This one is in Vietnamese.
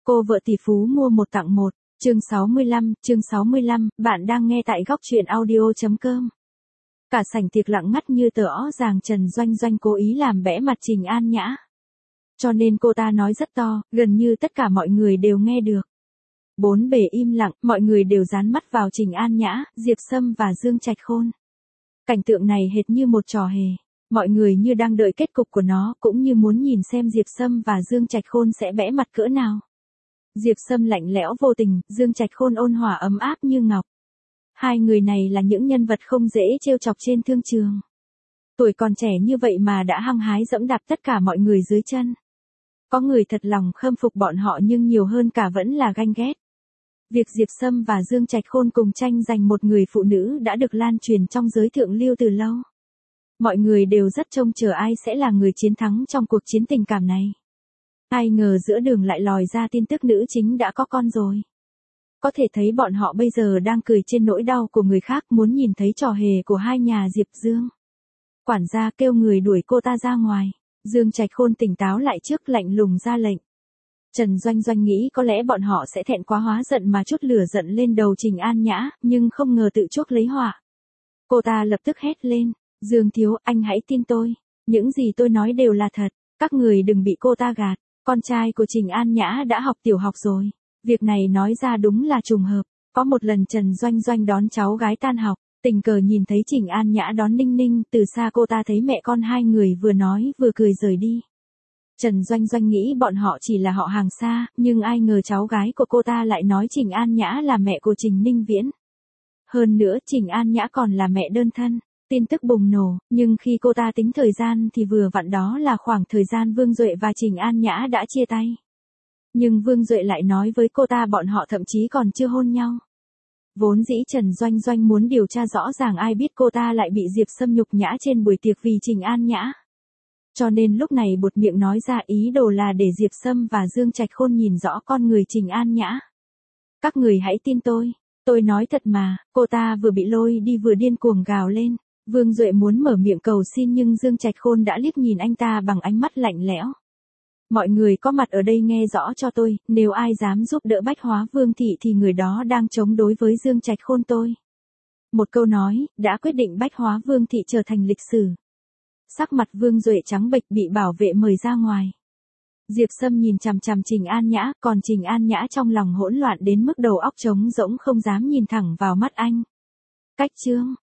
Cô vợ tỷ phú mua một tặng một, chương 65, bạn đang nghe tại góc truyện audio.com. Cả sảnh tiệc lặng ngắt như tờ, rõ ràng Trần Doanh Doanh cố ý làm bẽ mặt Trình An Nhã. Cho nên cô ta nói rất to, gần như tất cả mọi người đều nghe được. Bốn bề im lặng, mọi người đều dán mắt vào Trình An Nhã, Diệp Sâm và Dương Trạch Khôn. Cảnh tượng này hệt như một trò hề. Mọi người như đang đợi kết cục của nó, cũng như muốn nhìn xem Diệp Sâm và Dương Trạch Khôn sẽ bẽ mặt cỡ nào. Diệp Sâm lạnh lẽo vô tình, Dương Trạch Khôn ôn hòa ấm áp như ngọc. Hai người này là những nhân vật không dễ trêu chọc trên thương trường. Tuổi còn trẻ như vậy mà đã hăng hái dẫm đạp tất cả mọi người dưới chân. Có người thật lòng khâm phục bọn họ nhưng nhiều hơn cả vẫn là ganh ghét. Việc Diệp Sâm và Dương Trạch Khôn cùng tranh giành một người phụ nữ đã được lan truyền trong giới thượng lưu từ lâu. Mọi người đều rất trông chờ ai sẽ là người chiến thắng trong cuộc chiến tình cảm này. Ai ngờ giữa đường lại lòi ra tin tức nữ chính đã có con rồi. Có thể thấy bọn họ bây giờ đang cười trên nỗi đau của người khác, muốn nhìn thấy trò hề của hai nhà Diệp Dương. Quản gia kêu người đuổi cô ta ra ngoài. Dương Trạch Khôn tỉnh táo lại trước, lạnh lùng ra lệnh. Trần Doanh Doanh nghĩ có lẽ bọn họ sẽ thẹn quá hóa giận mà chút lửa giận lên đầu Trình An Nhã, nhưng không ngờ tự chuốc lấy họa. Cô ta lập tức hét lên, Dương thiếu, anh hãy tin tôi. Những gì tôi nói đều là thật, các người đừng bị cô ta gạt. Con trai của Trình An Nhã đã học tiểu học rồi. Việc này nói ra đúng là trùng hợp. Có một lần Trần Doanh Doanh đón cháu gái tan học, tình cờ nhìn thấy Trình An Nhã đón Ninh Ninh, từ xa cô ta thấy mẹ con hai người vừa nói vừa cười rời đi. Trần Doanh Doanh nghĩ bọn họ chỉ là họ hàng xa, nhưng ai ngờ cháu gái của cô ta lại nói Trình An Nhã là mẹ của Trình Ninh Viễn. Hơn nữa Trình An Nhã còn là mẹ đơn thân. Tin tức bùng nổ, nhưng khi cô ta tính thời gian thì vừa vặn đó là khoảng thời gian Vương Duệ và Trình An Nhã đã chia tay. Nhưng Vương Duệ lại nói với cô ta bọn họ thậm chí còn chưa hôn nhau. Vốn dĩ Trần Doanh Doanh muốn điều tra rõ ràng, ai biết cô ta lại bị Diệp Sâm nhục nhã trên buổi tiệc vì Trình An Nhã. Cho nên lúc này buột miệng nói ra ý đồ là để Diệp Sâm và Dương Trạch Khôn nhìn rõ con người Trình An Nhã. Các người hãy tin tôi nói thật mà. Cô ta vừa bị lôi đi vừa điên cuồng gào lên. Vương Duệ muốn mở miệng cầu xin nhưng Dương Trạch Khôn đã liếc nhìn anh ta bằng ánh mắt lạnh lẽo. Mọi người có mặt ở đây nghe rõ cho tôi, nếu ai dám giúp đỡ Bách Hóa Vương thị thì người đó đang chống đối với Dương Trạch Khôn tôi. Một câu nói, đã quyết định Bách Hóa Vương thị trở thành lịch sử. Sắc mặt Vương Duệ trắng bệch, bị bảo vệ mời ra ngoài. Diệp Sâm nhìn chằm chằm Trình An Nhã, còn Trình An Nhã trong lòng hỗn loạn đến mức đầu óc trống rỗng, không dám nhìn thẳng vào mắt anh. Cách chương